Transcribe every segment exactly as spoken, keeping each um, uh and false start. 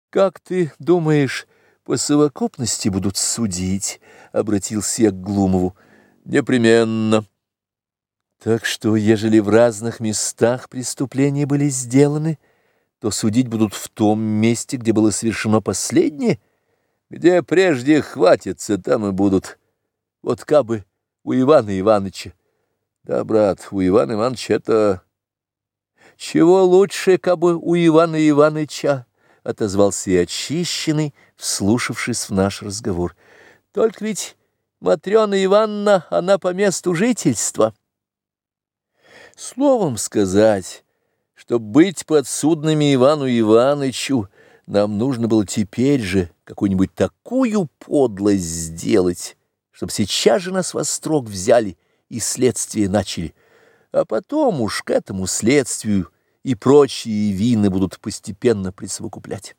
Как ты думаешь, по совокупности будут судить? — обратился я к Глумову. — Непременно. Так что, ежели в разных местах преступления были сделаны, то судить будут в том месте, где было совершено последнее? Где прежде хватится, там и будут. Вот кабы у Ивана Иваныча. Да, брат, у Ивана Ивановича это... Чего лучше, кабы у Ивана Иваныча? — отозвался и очищенный, вслушавшись в наш разговор. — Только ведь Матрена Ивановна, она по месту жительства. Словом сказать, чтоб быть подсудными Ивану Иванычу, нам нужно было теперь же какую-нибудь такую подлость сделать, чтоб сейчас же нас во строк взяли и следствие начали, а потом уж к этому следствию и прочие вины будут постепенно присовокуплять.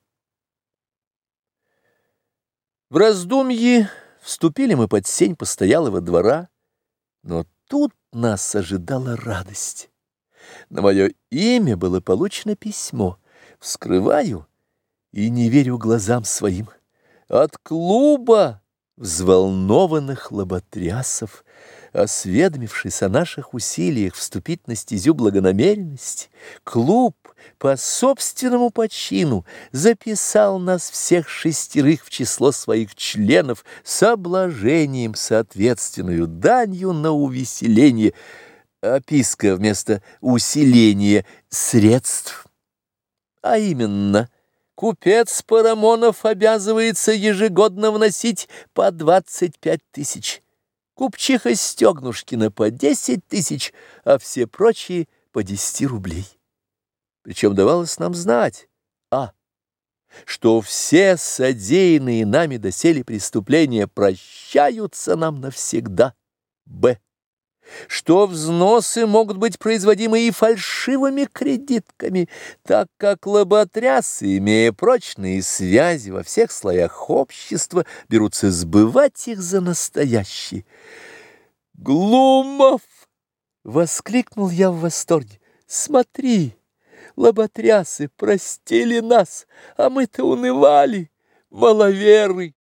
В раздумье вступили мы под сень постоялого двора, но тут нас ожидала радость. На мое имя было получено письмо. Вскрываю и не верю глазам своим. От клуба взволнованных лоботрясов, осведомившись о наших усилиях вступить на стезю благонамеренности, клуб по собственному почину записал нас всех шестерых в число своих членов с обложением, соответственную данью на увеселение, описка вместо усиления средств. А именно, купец Парамонов обязывается ежегодно вносить по двадцать пять тысяч, купчиха Стегнушкина по десять тысяч, а все прочие по десяти рублей. Причем давалось нам знать: а. что все содеянные нами доселе преступления прощаются нам навсегда, б. что взносы могут быть производимы и фальшивыми кредитками, так как лоботрясы, имея прочные связи во всех слоях общества, берутся сбывать их за настоящие. «Глумов!» — воскликнул я в восторге. «Смотри, лоботрясы простили нас, а мы-то унывали, маловеры!»